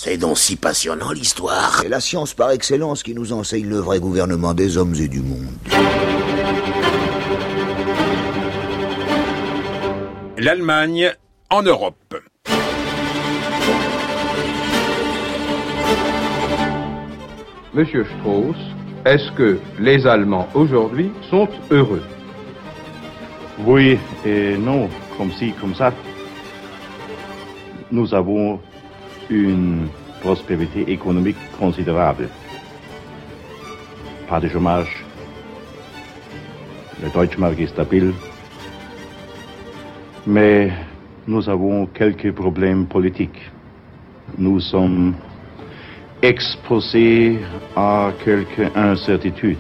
C'est donc si passionnant l'histoire. C'est la science par excellence qui nous enseigne le vrai gouvernement des hommes et du monde. L'Allemagne en Europe. Monsieur Strauss, est-ce que les Allemands aujourd'hui sont heureux? Oui et non, comme ci, comme ça. Nous avons une prospérité économique considérable. Pas de chômage. Le Deutsche Mark est stable. Mais nous avons quelques problèmes politiques. Nous sommes exposés à quelques incertitudes.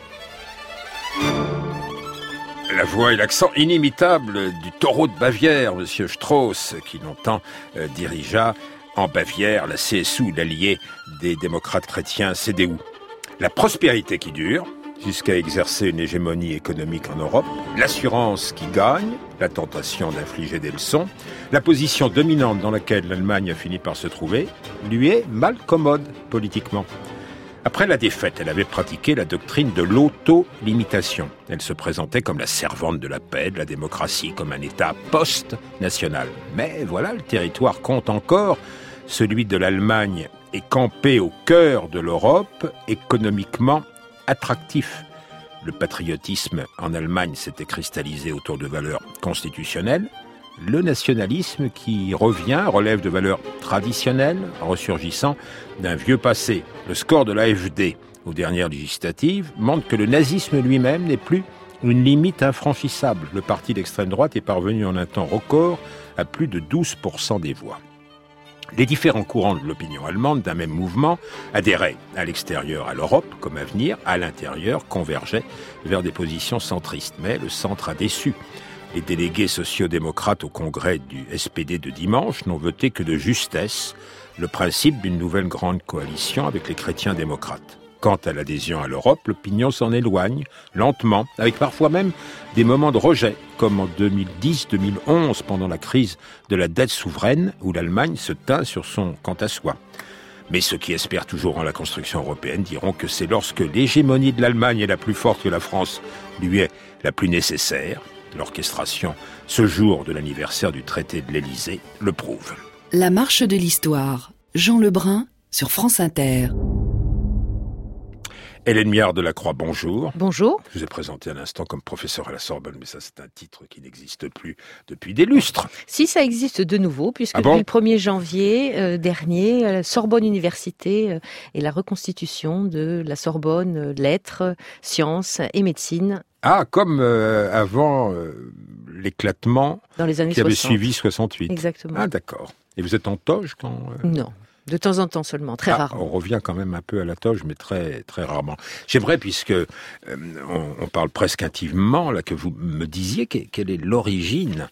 La voix et l'accent inimitable du taureau de Bavière, Monsieur Strauss, qui longtemps dirigea en Bavière la CSU, l'allié des démocrates chrétiens CDU. La prospérité qui dure, jusqu'à exercer une hégémonie économique en Europe, l'assurance qui gagne, la tentation d'infliger des leçons, la position dominante dans laquelle l'Allemagne a fini par se trouver, lui est mal commode politiquement. Après la défaite, elle avait pratiqué la doctrine de l'auto-limitation. Elle se présentait comme la servante de la paix, de la démocratie, comme un État post-national. Mais voilà, le territoire compte encore. Celui de l'Allemagne est campé au cœur de l'Europe, économiquement attractif. Le patriotisme en Allemagne s'était cristallisé autour de valeurs constitutionnelles. Le nationalisme qui revient relève de valeurs traditionnelles, ressurgissant d'un vieux passé. Le score de l'AfD aux dernières législatives montre que le nazisme lui-même n'est plus une limite infranchissable. Le parti d'extrême droite est parvenu en un temps record à plus de 12% des voix. Les différents courants de l'opinion allemande d'un même mouvement adhéraient à l'extérieur à l'Europe comme avenir, à l'intérieur convergeaient vers des positions centristes. Mais le centre a déçu. Les délégués sociodémocrates au congrès du SPD de dimanche n'ont voté que de justesse le principe d'une nouvelle grande coalition avec les chrétiens démocrates. Quant à l'adhésion à l'Europe, l'opinion s'en éloigne, lentement, avec parfois même des moments de rejet, comme en 2010-2011, pendant la crise de la dette souveraine, où l'Allemagne se tint sur son quant à soi. Mais ceux qui espèrent toujours en la construction européenne diront que c'est lorsque l'hégémonie de l'Allemagne est la plus forte que la France lui est la plus nécessaire. L'orchestration, ce jour de l'anniversaire du traité de l'Élysée, le prouve. La marche de l'histoire. Jean Lebrun sur France Inter. Hélène Miard de la Croix, bonjour. Bonjour. Je vous ai présenté à l'instant comme professeur à la Sorbonne, mais ça c'est un titre qui n'existe plus depuis des lustres. Si, ça existe de nouveau, puisque depuis le 1er janvier dernier, la Sorbonne Université et la reconstitution de la Sorbonne lettres, sciences et médecine. Ah, comme avant l'éclatement dans les années qui 60. avait suivi 68. Exactement. Ah, d'accord. Et vous êtes en toge quand... Non. De temps en temps seulement, très rarement. On revient quand même un peu à la toge, mais très, très rarement. J'aimerais, puisque on parle presque intimement, là, que vous me disiez quelle est l'origine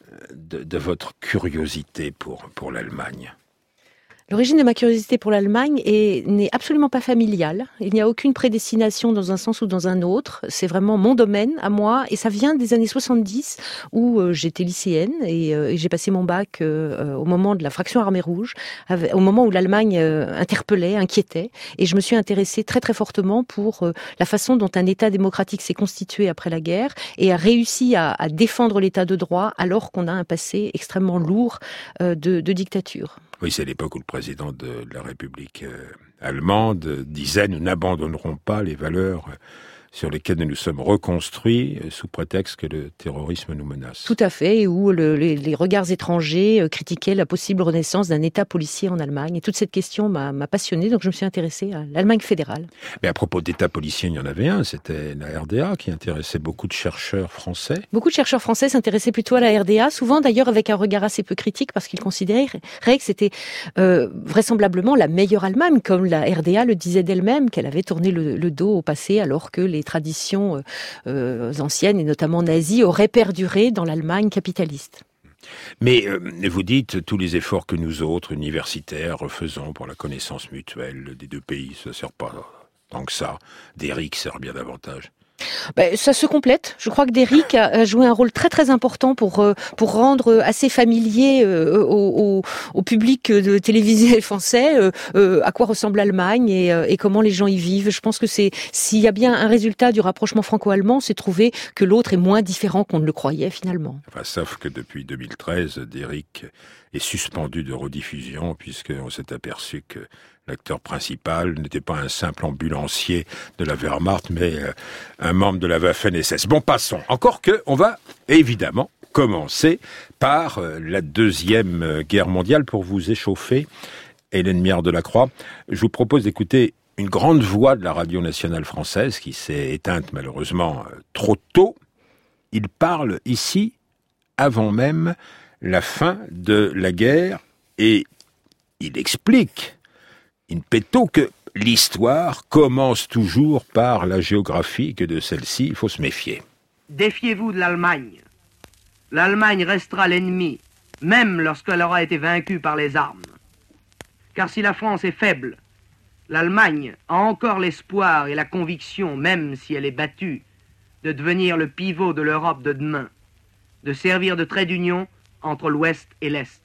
de votre curiosité pour l'Allemagne. L'origine de ma curiosité pour l'Allemagne n'est absolument pas familiale. Il n'y a aucune prédestination dans un sens ou dans un autre. C'est vraiment mon domaine à moi. Et ça vient des années 70 où j'étais lycéenne et j'ai passé mon bac au moment de la fraction armée rouge, au moment où l'Allemagne interpellait, inquiétait. Et je me suis intéressée très très fortement pour la façon dont un État démocratique s'est constitué après la guerre et a réussi à défendre l'État de droit alors qu'on a un passé extrêmement lourd de dictature. Oui, c'est l'époque où le président de la République allemande disait « Nous n'abandonnerons pas les valeurs sur lesquelles nous nous sommes reconstruits sous prétexte que le terrorisme nous menace. » Tout à fait, et où les regards étrangers critiquaient la possible renaissance d'un État policier en Allemagne. Et toute cette question m'a passionnée, donc je me suis intéressée à l'Allemagne fédérale. Mais à propos d'État policier, il y en avait un, c'était la RDA qui intéressait beaucoup de chercheurs français. Beaucoup de chercheurs français s'intéressaient plutôt à la RDA, souvent d'ailleurs avec un regard assez peu critique, parce qu'ils considéraient que c'était vraisemblablement la meilleure Allemagne, comme la RDA le disait d'elle-même, qu'elle avait tourné le dos au passé, alors que les traditions anciennes, et notamment nazies, auraient perduré dans l'Allemagne capitaliste. Mais vous dites, tous les efforts que nous autres, universitaires, faisons pour la connaissance mutuelle des deux pays, ça ne sert pas tant que ça. D'Éric sert bien davantage. Ça se complète. Je crois que Derrick a joué un rôle très très important pour rendre assez familier au public de télévisé français à quoi ressemble l'Allemagne et comment les gens y vivent. Je pense que s'il y a bien un résultat du rapprochement franco-allemand, c'est trouver que l'autre est moins différent qu'on ne le croyait finalement. Sauf que depuis 2013, Derrick est suspendu de rediffusion puisqu'on s'est aperçu que l'acteur principal n'était pas un simple ambulancier de la Wehrmacht, mais un membre de la Waffen-SS. Bon, passons. Encore que, on va évidemment commencer par la Deuxième Guerre mondiale pour vous échauffer. Hélène Miard de la Croix, je vous propose d'écouter une grande voix de la radio nationale française qui s'est éteinte malheureusement trop tôt. Il parle ici avant même la fin de la guerre et il explique in petto que l'histoire commence toujours par la géographie et que de celle-ci, il faut se méfier. Défiez-vous de l'Allemagne. L'Allemagne restera l'ennemi, même lorsqu'elle aura été vaincue par les armes. Car si la France est faible, l'Allemagne a encore l'espoir et la conviction, même si elle est battue, de devenir le pivot de l'Europe de demain, de servir de trait d'union entre l'Ouest et l'Est.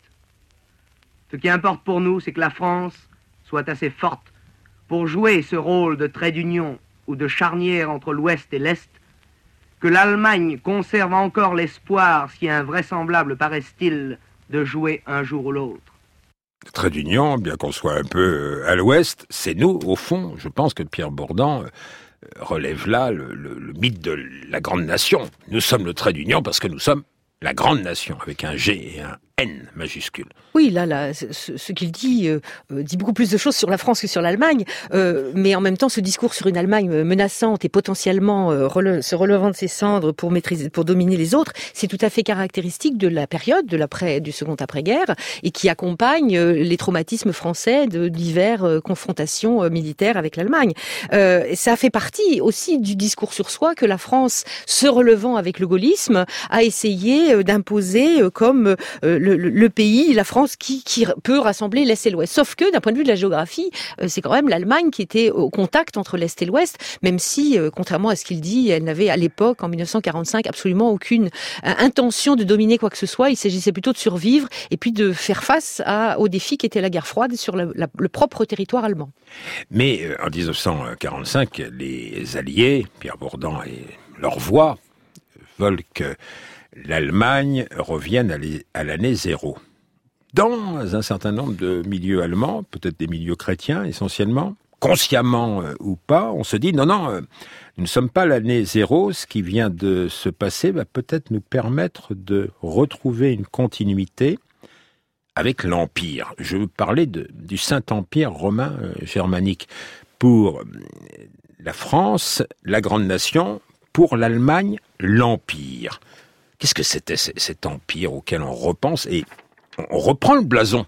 Ce qui importe pour nous, c'est que la France soit assez forte pour jouer ce rôle de trait d'union ou de charnière entre l'Ouest et l'Est, que l'Allemagne conserve encore l'espoir, si invraisemblable paraisse-t-il, de jouer un jour ou l'autre. Le trait d'union, bien qu'on soit un peu à l'Ouest, c'est nous, au fond. Je pense que Pierre Bourdan relève là le mythe de la grande nation. Nous sommes le trait d'union parce que nous sommes la grande nation, avec un G et un N majuscule. Oui, là, ce qu'il dit beaucoup plus de choses sur la France que sur l'Allemagne, mais en même temps, ce discours sur une Allemagne menaçante et potentiellement se relevant de ses cendres pour dominer les autres, c'est tout à fait caractéristique de la période du second après-guerre et qui accompagne les traumatismes français de diverses confrontations militaires avec l'Allemagne. Ça fait partie aussi du discours sur soi que la France, se relevant avec le gaullisme, a essayé d'imposer comme le pays, la France, qui peut rassembler l'Est et l'Ouest. Sauf que, d'un point de vue de la géographie, c'est quand même l'Allemagne qui était au contact entre l'Est et l'Ouest, même si, contrairement à ce qu'il dit, elle n'avait à l'époque, en 1945, absolument aucune intention de dominer quoi que ce soit. Il s'agissait plutôt de survivre et puis de faire face au défi qui était la guerre froide sur le propre territoire allemand. Mais en 1945, les Alliés, Pierre Bourdan et leur voix, veulent que l'Allemagne revienne à l'année zéro. Dans un certain nombre de milieux allemands, peut-être des milieux chrétiens essentiellement, consciemment ou pas, on se dit non, nous ne sommes pas l'année zéro, ce qui vient de se passer va peut-être nous permettre de retrouver une continuité avec l'Empire. Je veux parler du Saint-Empire romain germanique. Pour la France, la grande nation, pour l'Allemagne, l'Empire. Qu'est-ce que c'était cet empire auquel on repense et on reprend le blason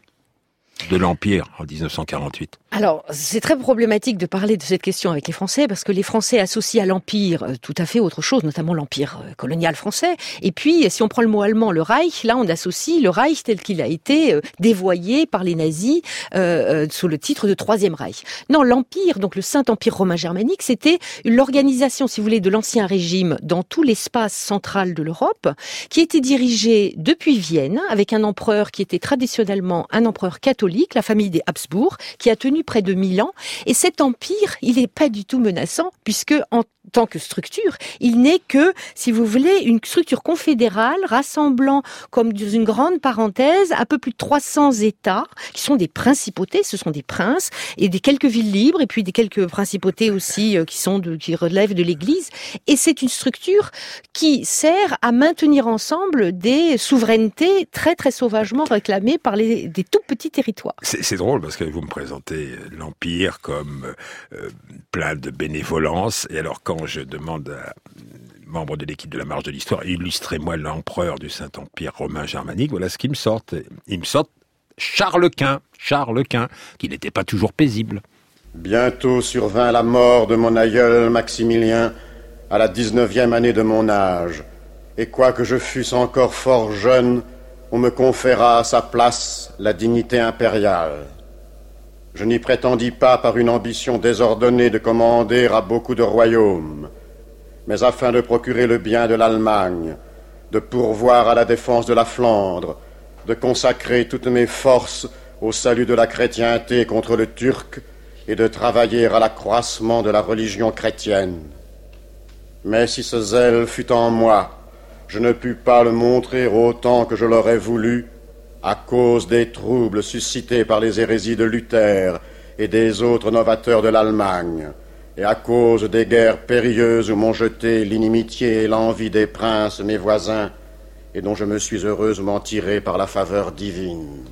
de l'Empire en 1948. Alors, c'est très problématique de parler de cette question avec les Français, parce que les Français associent à l'Empire tout à fait autre chose, notamment l'Empire colonial français. Et puis, si on prend le mot allemand, le Reich, là, on associe le Reich tel qu'il a été dévoyé par les nazis sous le titre de Troisième Reich. Non, l'Empire, donc le Saint-Empire romain germanique, c'était l'organisation, si vous voulez, de l'Ancien Régime dans tout l'espace central de l'Europe, qui était dirigé depuis Vienne, avec un empereur qui était traditionnellement un empereur catholique, la famille des Habsbourg, qui a tenu près de 1000 ans. Et cet empire, il n'est pas du tout menaçant, puisque en tant que structure, il n'est que, si vous voulez, une structure confédérale rassemblant, comme dans une grande parenthèse, un peu plus de 300 États, qui sont des principautés, ce sont des princes, et des quelques villes libres, et puis des quelques principautés aussi qui relèvent de l'Église. Et c'est une structure qui sert à maintenir ensemble des souverainetés très très sauvagement réclamées par des tout petits territoires. C'est drôle parce que vous me présentez l'Empire comme plein de bénévolence, et alors quand je demande à membres de l'équipe de la Marche de l'Histoire, illustrez-moi l'empereur du Saint-Empire romain germanique, voilà ce qu'ils me sortent. Ils me sortent Charles Quint, qui n'était pas toujours paisible. Bientôt survint la mort de mon aïeul Maximilien, à la 19e année de mon âge, et quoique je fusse encore fort jeune, on me conféra à sa place la dignité impériale. Je n'y prétendis pas par une ambition désordonnée de commander à beaucoup de royaumes, mais afin de procurer le bien de l'Allemagne, de pourvoir à la défense de la Flandre, de consacrer toutes mes forces au salut de la chrétienté contre le turc et de travailler à l'accroissement de la religion chrétienne. Mais si ce zèle fut en moi, je ne pus pas le montrer autant que je l'aurais voulu à cause des troubles suscités par les hérésies de Luther et des autres novateurs de l'Allemagne, et à cause des guerres périlleuses où m'ont jeté l'inimitié et l'envie des princes, mes voisins, et dont je me suis heureusement tiré par la faveur divine.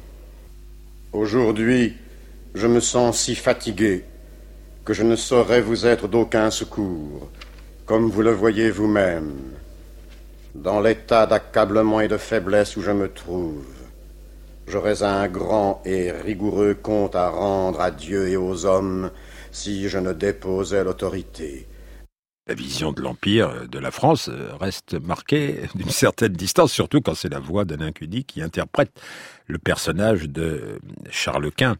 Aujourd'hui, je me sens si fatigué que je ne saurais vous être d'aucun secours, comme vous le voyez vous-même, dans l'état d'accablement et de faiblesse où je me trouve. J'aurais un grand et rigoureux compte à rendre à Dieu et aux hommes si je ne déposais l'autorité. La vision de l'Empire de la France reste marquée d'une certaine distance, surtout quand c'est la voix d'Alain Cudy qui interprète le personnage de Charles Quint.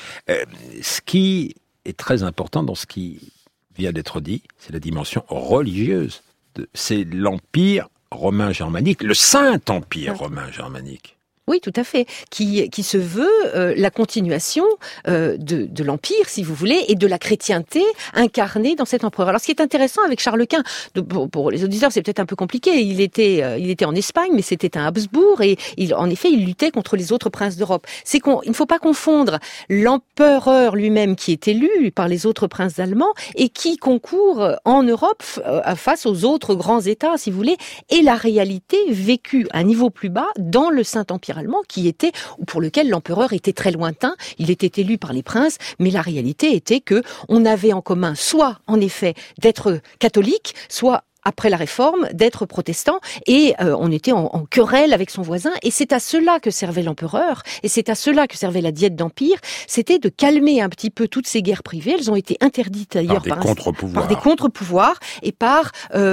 Ce qui est très important dans ce qui vient d'être dit, c'est la dimension religieuse. C'est l'Empire romain germanique, le Saint-Empire romain germanique. Oui, tout à fait, qui se veut la continuation de l'Empire, si vous voulez, et de la chrétienté incarnée dans cet empereur. Alors, ce qui est intéressant avec Charles Quint, pour les auditeurs, c'est peut-être un peu compliqué. Il était en Espagne, mais c'était un Habsbourg, et en effet, il luttait contre les autres princes d'Europe. Il ne faut pas confondre l'empereur lui-même, qui est élu par les autres princes allemands, et qui concourt en Europe face aux autres grands États, si vous voulez, et la réalité vécue à un niveau plus bas dans le Saint-Empire allemand, pour lequel l'empereur était très lointain. Il était élu par les princes, mais la réalité était que on avait en commun soit, en effet, d'être catholique, soit après la Réforme, d'être protestant, et on était en querelle avec son voisin, et c'est à cela que servait l'empereur, et c'est à cela que servait la diète d'empire, c'était de calmer un petit peu toutes ces guerres privées. Elles ont été interdites d'ailleurs par des contre-pouvoirs, et par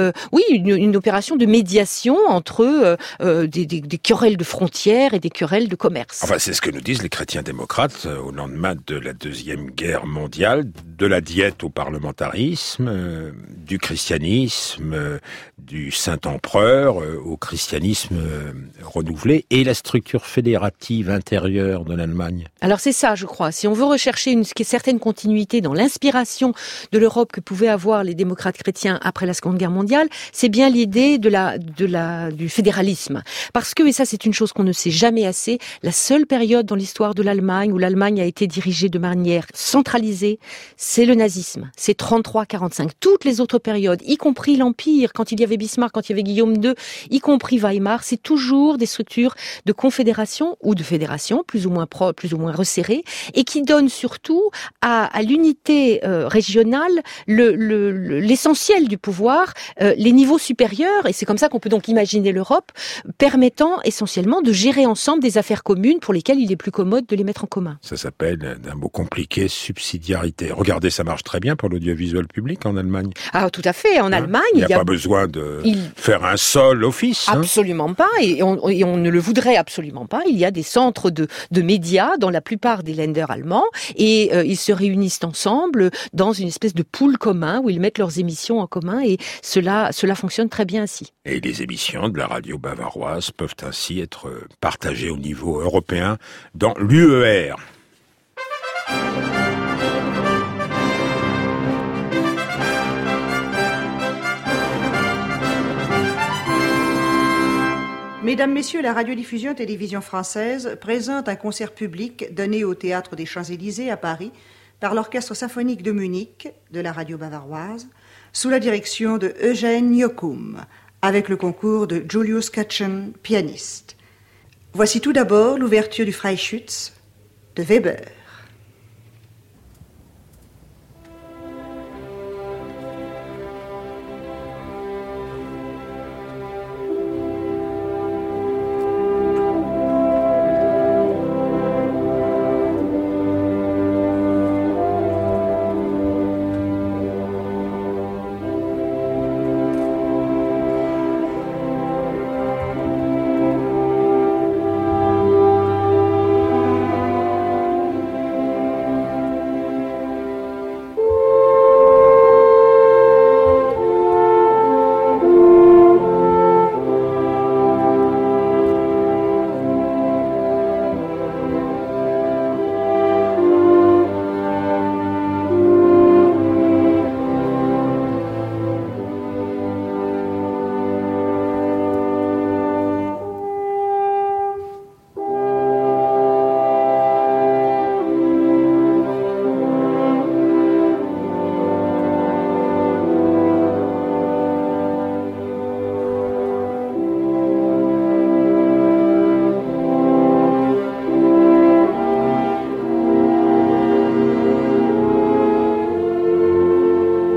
une opération de médiation entre des querelles de frontières et des querelles de commerce. Enfin, c'est ce que nous disent les chrétiens démocrates au lendemain de la Deuxième Guerre mondiale, de la diète au parlementarisme, du christianisme, du Saint-Empereur au christianisme renouvelé et la structure fédérative intérieure de l'Allemagne. Alors c'est ça, je crois. Si on veut rechercher une certaine continuité dans l'inspiration de l'Europe que pouvaient avoir les démocrates chrétiens après la Seconde Guerre mondiale, c'est bien l'idée du fédéralisme. Parce que, et ça c'est une chose qu'on ne sait jamais assez, la seule période dans l'histoire de l'Allemagne où l'Allemagne a été dirigée de manière centralisée, c'est le nazisme. C'est 33-45. Toutes les autres périodes, y compris l'Empire, quand il y avait Bismarck, quand il y avait Guillaume II, y compris Weimar, c'est toujours des structures de confédération ou de fédération, plus ou moins resserrées, et qui donnent surtout à l'unité régionale l'essentiel du pouvoir, les niveaux supérieurs, et c'est comme ça qu'on peut donc imaginer l'Europe, permettant essentiellement de gérer ensemble des affaires communes pour lesquelles il est plus commode de les mettre en commun. Ça s'appelle, d'un mot compliqué, subsidiarité. Regardez, ça marche très bien pour l'audiovisuel public en Allemagne. Ah, tout à fait. En Allemagne, il n'y a pas besoin de faire un seul office. Absolument pas, et on ne le voudrait absolument pas. Il y a des centres de médias dans la plupart des Länder allemands, et ils se réunissent ensemble dans une espèce de pool commun où ils mettent leurs émissions en commun, et cela fonctionne très bien ainsi. Et les émissions de la radio bavaroise peuvent ainsi être partagées au niveau européen dans l'UER. Mesdames, Messieurs, la radiodiffusion télévision française présente un concert public donné au Théâtre des Champs-Élysées à Paris par l'Orchestre symphonique de Munich de la radio bavaroise sous la direction de Eugène Jochum avec le concours de Julius Katchen, pianiste. Voici tout d'abord l'ouverture du Freischütz de Weber.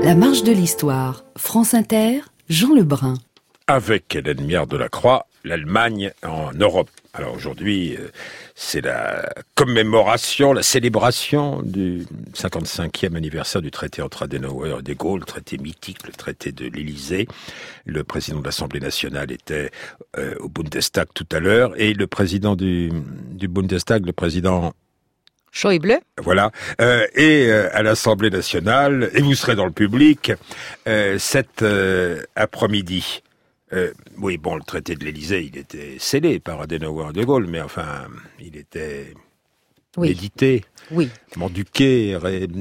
La marche de l'histoire. France Inter, Jean Lebrun. Avec Hélène Miard de la Croix, l'Allemagne en Europe. Alors aujourd'hui, c'est la commémoration, la célébration du 55e anniversaire du traité entre Adenauer et de Gaulle, le traité mythique, le traité de l'Élysée. Le président de l'Assemblée nationale était au Bundestag tout à l'heure, et le président du Bundestag, le président Schäuble. Voilà. Et à l'Assemblée nationale, et vous serez dans le public, cet après-midi. Oui, bon, le traité de l'Élysée, il était scellé par Adenauer et de Gaulle, mais enfin, il était médité, menduqué,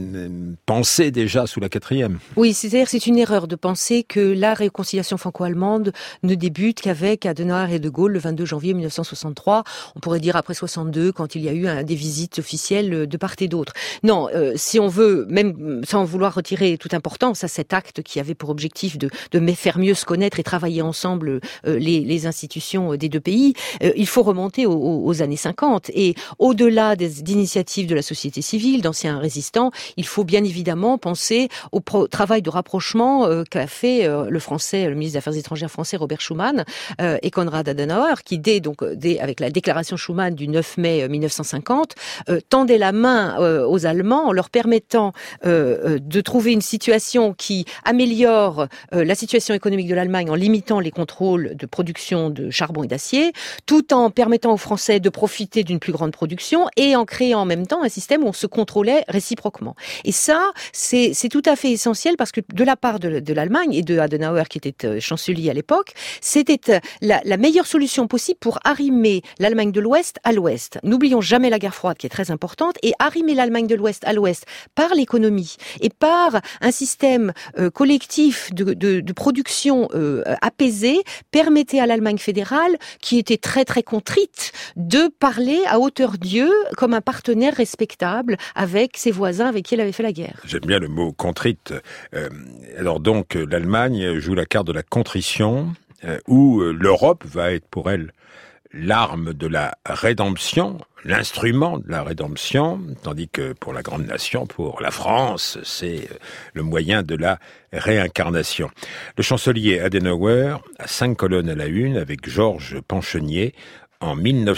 pensé déjà sous la 4e. Oui, c'est-à-dire c'est une erreur de penser que la réconciliation franco-allemande ne débute qu'avec Adenauer et de Gaulle le 22 janvier 1963. On pourrait dire après 62, quand il y a eu des visites officielles de part et d'autre. Non, si on veut, même sans vouloir retirer toute importance à cet acte qui avait pour objectif de faire mieux se connaître et travailler ensemble les institutions des deux pays, il faut remonter aux années 50. Et au-delà d'initiatives de la société civile, d'anciens résistants, il faut bien évidemment penser au travail de rapprochement qu'a fait le ministre des Affaires étrangères français Robert Schuman et Konrad Adenauer, qui avec la déclaration Schuman du 9 mai 1950, tendait la main aux Allemands en leur permettant de trouver une situation qui améliore la situation économique de l'Allemagne en limitant les contrôles de production de charbon et d'acier, tout en permettant aux Français de profiter d'une plus grande production et en créant en même temps un système où on se contrôlait réciproquement. Et ça, c'est tout à fait essentiel parce que de la part de l'Allemagne et de Adenauer qui était chancelier à l'époque, c'était la meilleure solution possible pour arrimer l'Allemagne de l'Ouest à l'Ouest. N'oublions jamais la guerre froide qui est très importante, et arrimer l'Allemagne de l'Ouest à l'Ouest par l'économie et par un système collectif de production apaisé permettait à l'Allemagne fédérale, qui était très très contrite, de parler à hauteur d'yeux comme un partenaire respectable avec ses voisins avec qui elle avait fait la guerre. J'aime bien le mot contrite. Alors donc, l'Allemagne joue la carte de la contrition, où l'Europe va être pour elle l'arme de la rédemption, l'instrument de la rédemption, tandis que pour la grande nation, pour la France, c'est le moyen de la réincarnation. Le chancelier Adenauer a 5 colonnes à la une avec Georges Panchenier en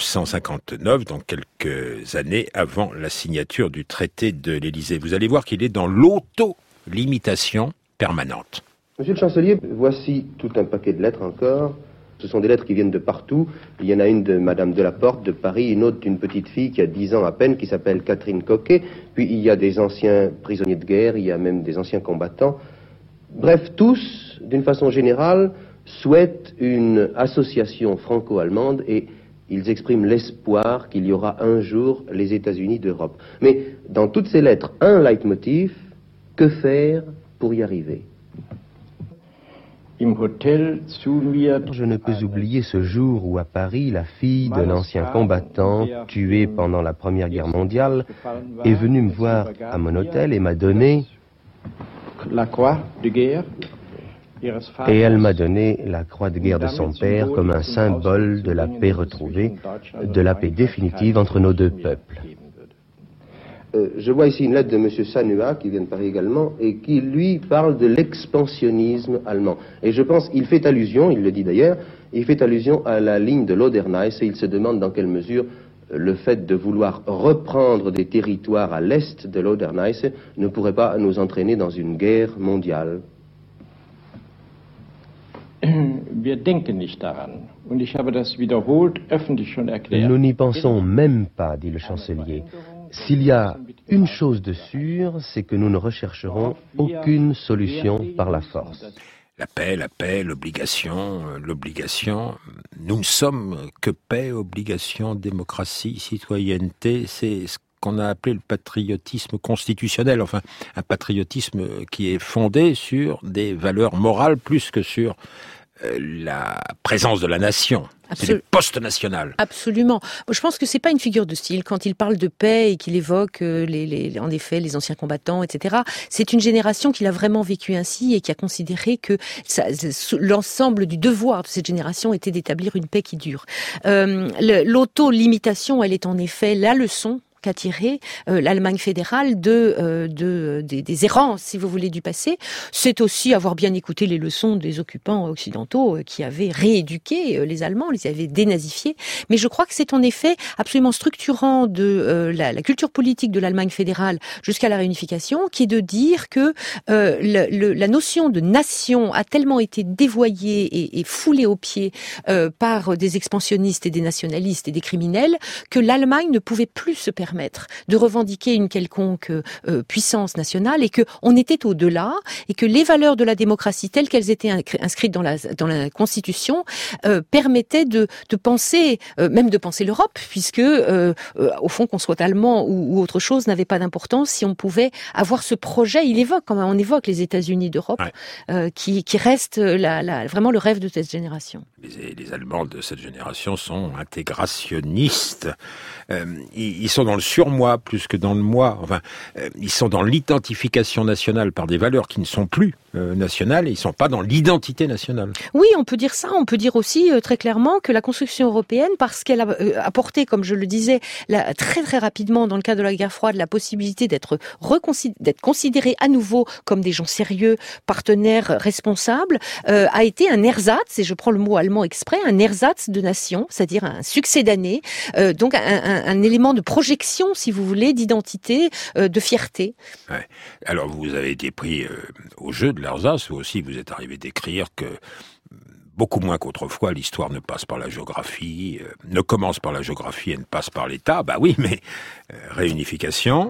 1959, donc quelques années avant la signature du traité de l'Élysée. Vous allez voir qu'il est dans l'auto-limitation permanente. Monsieur le chancelier, voici tout un paquet de lettres encore. Ce sont des lettres qui viennent de partout. Il y en a une de Madame Delaporte de Paris, une autre d'une petite fille qui a 10 ans à peine, qui s'appelle Catherine Coquet. Puis il y a des anciens prisonniers de guerre, il y a même des anciens combattants. Bref, tous, d'une façon générale, souhaitent une association franco-allemande et ils expriment l'espoir qu'il y aura un jour les États-Unis d'Europe. Mais dans toutes ces lettres, un leitmotiv, que faire pour y arriver ? Je ne peux oublier ce jour où à Paris, la fille d'un ancien combattant tué pendant la Première Guerre mondiale est venue me voir à mon hôtel et m'a donné la croix de guerre. Et elle m'a donné la croix de guerre de son père comme un symbole de la paix retrouvée, de la paix définitive entre nos deux peuples. Je vois ici une lettre de M. Sanua, qui vient de Paris également, et qui, lui, parle de l'expansionnisme allemand. Et je pense qu'il fait allusion, il le dit d'ailleurs, il fait allusion à la ligne de l'Oderneisse, et il se demande dans quelle mesure le fait de vouloir reprendre des territoires à l'est de l'Oderneisse ne pourrait pas nous entraîner dans une guerre mondiale. Nous n'y pensons même pas, dit le chancelier. S'il y a une chose de sûre, c'est que nous ne rechercherons aucune solution par la force. La paix, l'obligation. Nous ne sommes que paix, obligation, démocratie, citoyenneté. C'est ce qu'on a appelé le patriotisme constitutionnel. Enfin, un patriotisme qui est fondé sur des valeurs morales plus que sur la présence de la nation. C'est le post-national. Absolument. Je pense que c'est pas une figure de style quand il parle de paix et qu'il évoque en effet les anciens combattants, etc. C'est une génération qui l'a vraiment vécu ainsi et qui a considéré que l'ensemble du devoir de cette génération était d'établir une paix qui dure. L'auto-limitation, elle est en effet la leçon qu'a tiré l'Allemagne fédérale des errances, si vous voulez, du passé. C'est aussi avoir bien écouté les leçons des occupants occidentaux qui avaient rééduqué les Allemands, les avaient dénazifiés. Mais je crois que c'est en effet absolument structurant de la culture politique de l'Allemagne fédérale jusqu'à la réunification, qui est de dire que la notion de nation a tellement été dévoyée et foulée aux pieds par des expansionnistes et des nationalistes et des criminels que l'Allemagne ne pouvait plus se permettre de revendiquer une quelconque puissance nationale et que on était au-delà et que les valeurs de la démocratie telles qu'elles étaient inscrites dans la Constitution permettaient de penser, même de penser l'Europe, puisque au fond qu'on soit allemand ou autre chose n'avait pas d'importance si on pouvait avoir ce projet. On évoque les États-Unis d'Europe, qui reste vraiment le rêve de cette génération. Les Allemands de cette génération sont intégrationnistes. Ils sont dans le surmoi plus que dans le moi. Enfin, ils sont dans l'identification nationale par des valeurs qui ne sont plus nationales et ils ne sont pas dans l'identité nationale. Oui, on peut dire ça. On peut dire aussi très clairement que la construction européenne, parce qu'elle a apporté, comme je le disais, très très rapidement dans le cadre de la guerre froide, la possibilité d'être considérés à nouveau comme des gens sérieux, partenaires responsables, a été un ersatz, et je prends le mot allemand exprès, un ersatz de nation, c'est-à-dire un succédané, donc un élément de projection, si vous voulez, d'identité, de fierté. Ouais. Alors vous avez été pris au jeu de l'ersatz, vous aussi vous êtes arrivé d'écrire que beaucoup moins qu'autrefois, l'histoire ne passe par la géographie, ne commence par la géographie et ne passe par l'État. Bah oui, mais réunification.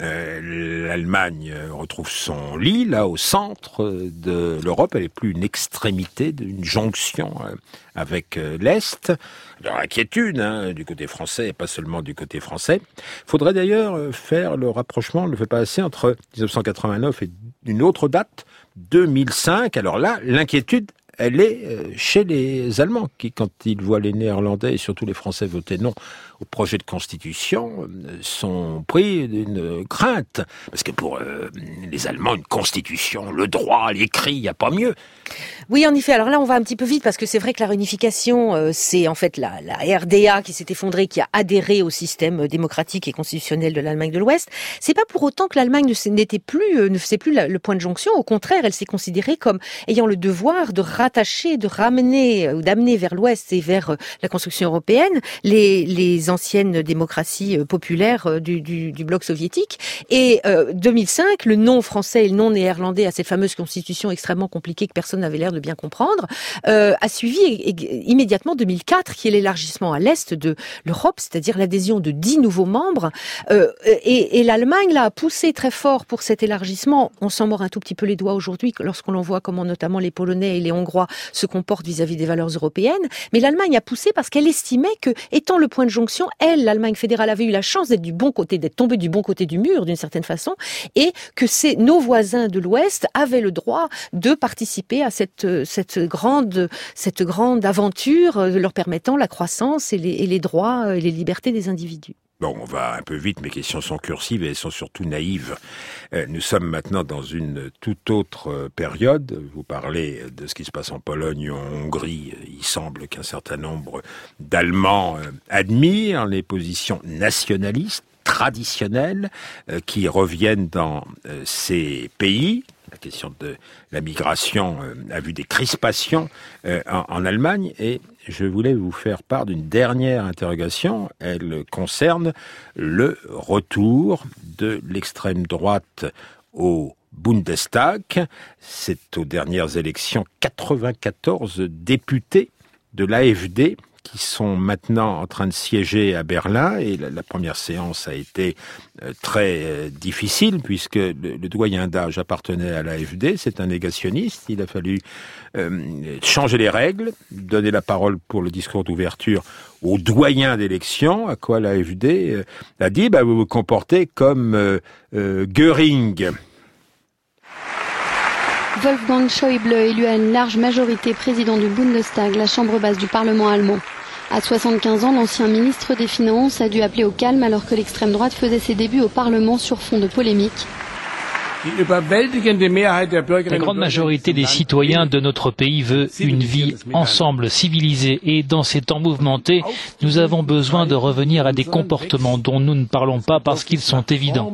L'Allemagne retrouve son lit, là, au centre de l'Europe. Elle n'est plus une extrémité, une jonction avec l'Est. Alors, inquiétude, du côté français et pas seulement du côté français. Il faudrait d'ailleurs faire le rapprochement, on ne le fait pas assez, entre 1989 et une autre date, 2005. Alors là, l'inquiétude, elle est chez les Allemands qui, quand ils voient les Néerlandais et surtout les Français voter non au projet de constitution, sont pris d'une crainte. Parce que pour les Allemands, une constitution, le droit, l'écrit, il n'y a pas mieux. Oui, en effet. Alors là, on va un petit peu vite parce que c'est vrai que la réunification, c'est en fait la RDA qui s'est effondrée, qui a adhéré au système démocratique et constitutionnel de l'Allemagne de l'Ouest. C'est pas pour autant que l'Allemagne ne faisait plus le point de jonction. Au contraire, elle s'est considérée comme ayant le devoir de rattacher, de ramener ou d'amener vers l'Ouest et vers la construction européenne les anciennes démocraties populaires du bloc soviétique. Et 2005, le non français et le non néerlandais à cette fameuse constitution extrêmement compliquée que personne n'avait l'air de bien comprendre, a suivi immédiatement 2004, qui est l'élargissement à l'est de l'Europe, c'est-à-dire l'adhésion de 10 nouveaux membres. Et l'Allemagne là a poussé très fort pour cet élargissement. On s'en mord un tout petit peu les doigts aujourd'hui lorsqu'on voit comment notamment les Polonais et les Hongrois se comportent vis-à-vis des valeurs européennes. Mais l'Allemagne a poussé parce qu'elle estimait que, étant le point de jonction, l'Allemagne fédérale avait eu la chance d'être tombée du bon côté du mur d'une certaine façon, et que nos voisins de l'Ouest avaient le droit de participer à cette grande aventure, leur permettant la croissance et les droits et les libertés des individus. Bon, on va un peu vite, mes questions sont cursives et elles sont surtout naïves. Nous sommes maintenant dans une toute autre période. Vous parlez de ce qui se passe en Pologne ou en Hongrie. Il semble qu'un certain nombre d'Allemands admirent les positions nationalistes, traditionnelles, qui reviennent dans ces pays. La question de la migration a vu des crispations en Allemagne, et je voulais vous faire part d'une dernière interrogation. Elle concerne le retour de l'extrême droite au Bundestag. C'est aux dernières élections 94 députés de l'AfD qui sont maintenant en train de siéger à Berlin, et la première séance a été très difficile puisque le doyen d'âge appartenait à l'AfD, c'est un négationniste. Il a fallu changer les règles, donner la parole pour le discours d'ouverture au doyen d'élection, à quoi l'AfD a dit vous vous comportez comme Göring. Wolfgang Schäuble, élu à une large majorité président du Bundestag, la chambre basse du Parlement allemand. À 75 ans, l'ancien ministre des Finances a dû appeler au calme alors que l'extrême droite faisait ses débuts au Parlement sur fond de polémique. La grande majorité des citoyens de notre pays veut une vie ensemble, civilisée. Et dans ces temps mouvementés, nous avons besoin de revenir à des comportements dont nous ne parlons pas parce qu'ils sont évidents.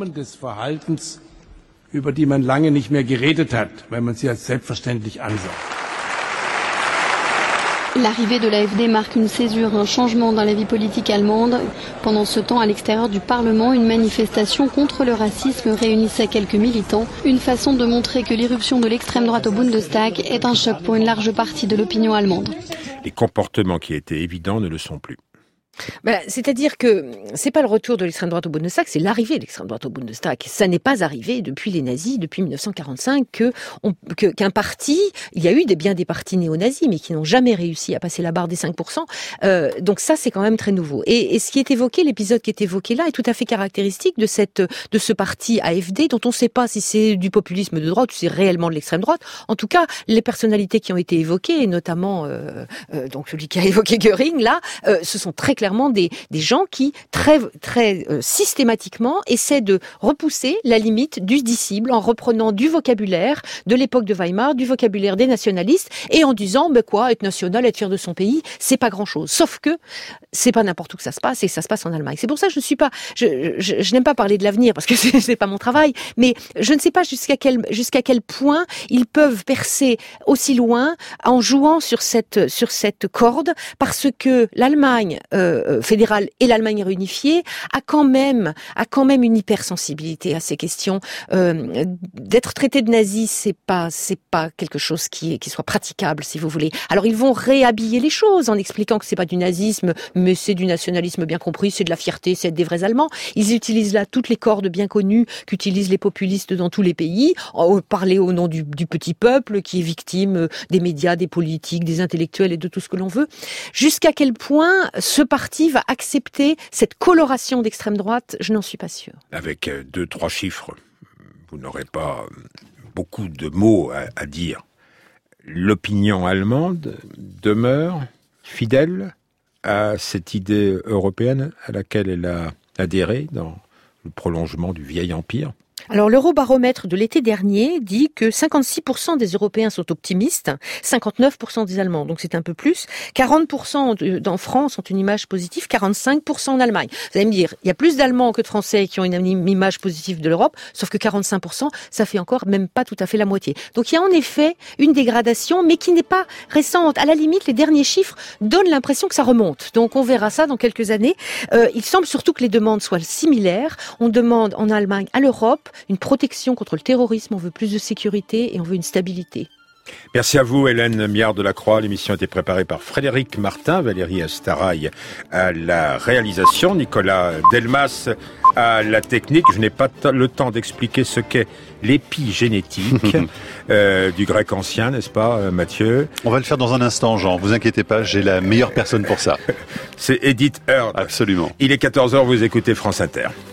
L'arrivée de l'AfD marque une césure, un changement dans la vie politique allemande. Pendant ce temps, à l'extérieur du Parlement, une manifestation contre le racisme réunissait quelques militants. Une façon de montrer que l'irruption de l'extrême droite au Bundestag est un choc pour une large partie de l'opinion allemande. Les comportements qui étaient évidents ne le sont plus. C'est-à-dire que c'est pas le retour de l'extrême droite au Bundestag, c'est l'arrivée de l'extrême droite au Bundestag. Ça n'est pas arrivé depuis les nazis, depuis 1945, qu'un parti, il y a eu bien des partis néo-nazis, mais qui n'ont jamais réussi à passer la barre des 5%. Donc ça, c'est quand même très nouveau. Et ce qui est évoqué, l'épisode qui est évoqué là, est tout à fait caractéristique de ce parti AfD, dont on ne sait pas si c'est du populisme de droite ou si c'est réellement de l'extrême droite. En tout cas, les personnalités qui ont été évoquées, et notamment donc celui qui a évoqué Göring là, ce sont très clairement des gens qui très systématiquement essaient de repousser la limite du disciple en reprenant du vocabulaire de l'époque de Weimar, du vocabulaire des nationalistes, et en disant être national, être fier de son pays, c'est pas grand-chose. Sauf que c'est pas n'importe où que ça se passe, et ça se passe en Allemagne. C'est pour ça que je n'aime pas parler de l'avenir parce que c'est pas mon travail, mais je ne sais pas jusqu'à quel point ils peuvent percer aussi loin en jouant sur cette corde, parce que l'Allemagne fédérale et l'Allemagne réunifiée a quand même une hypersensibilité à ces questions. D'être traité de nazi, c'est pas quelque chose qui soit praticable, si vous voulez. Alors ils vont réhabiller les choses en expliquant que c'est pas du nazisme, mais c'est du nationalisme bien compris, c'est de la fierté, c'est des vrais Allemands. Ils utilisent là toutes les cordes bien connues qu'utilisent les populistes dans tous les pays, parler au nom du petit peuple qui est victime des médias, des politiques, des intellectuels et de tout ce que l'on veut. Jusqu'à quel point ce parti va accepter cette coloration d'extrême droite, je n'en suis pas sûre. Avec 2-3 chiffres, vous n'aurez pas beaucoup de mots à dire. L'opinion allemande demeure fidèle à cette idée européenne à laquelle elle a adhéré dans le prolongement du vieil empire. Alors l'Eurobaromètre de l'été dernier dit que 56% des Européens sont optimistes, 59% des Allemands, donc c'est un peu plus. 40% en France ont une image positive, 45% en Allemagne. Vous allez me dire, il y a plus d'Allemands que de Français qui ont une image positive de l'Europe, sauf que 45%, ça fait encore même pas tout à fait la moitié. Donc il y a en effet une dégradation, mais qui n'est pas récente. À la limite, les derniers chiffres donnent l'impression que ça remonte. Donc on verra ça dans quelques années. Il semble surtout que les demandes soient similaires. On demande en Allemagne à l'Europe une protection contre le terrorisme, on veut plus de sécurité et on veut une stabilité. Merci à vous, Hélène Miard-Delacroix. L'émission a été préparée par Frédéric Martin, Valérie Astaraï à la réalisation, Nicolas Delmas à la technique. Je n'ai pas le temps d'expliquer ce qu'est l'épigénétique du grec ancien, n'est-ce pas, Mathieu? On va le faire dans un instant, Jean. Vous inquiétez pas, j'ai la meilleure personne pour ça. C'est Edith Heard. Absolument. Il est 14h, vous écoutez France Inter.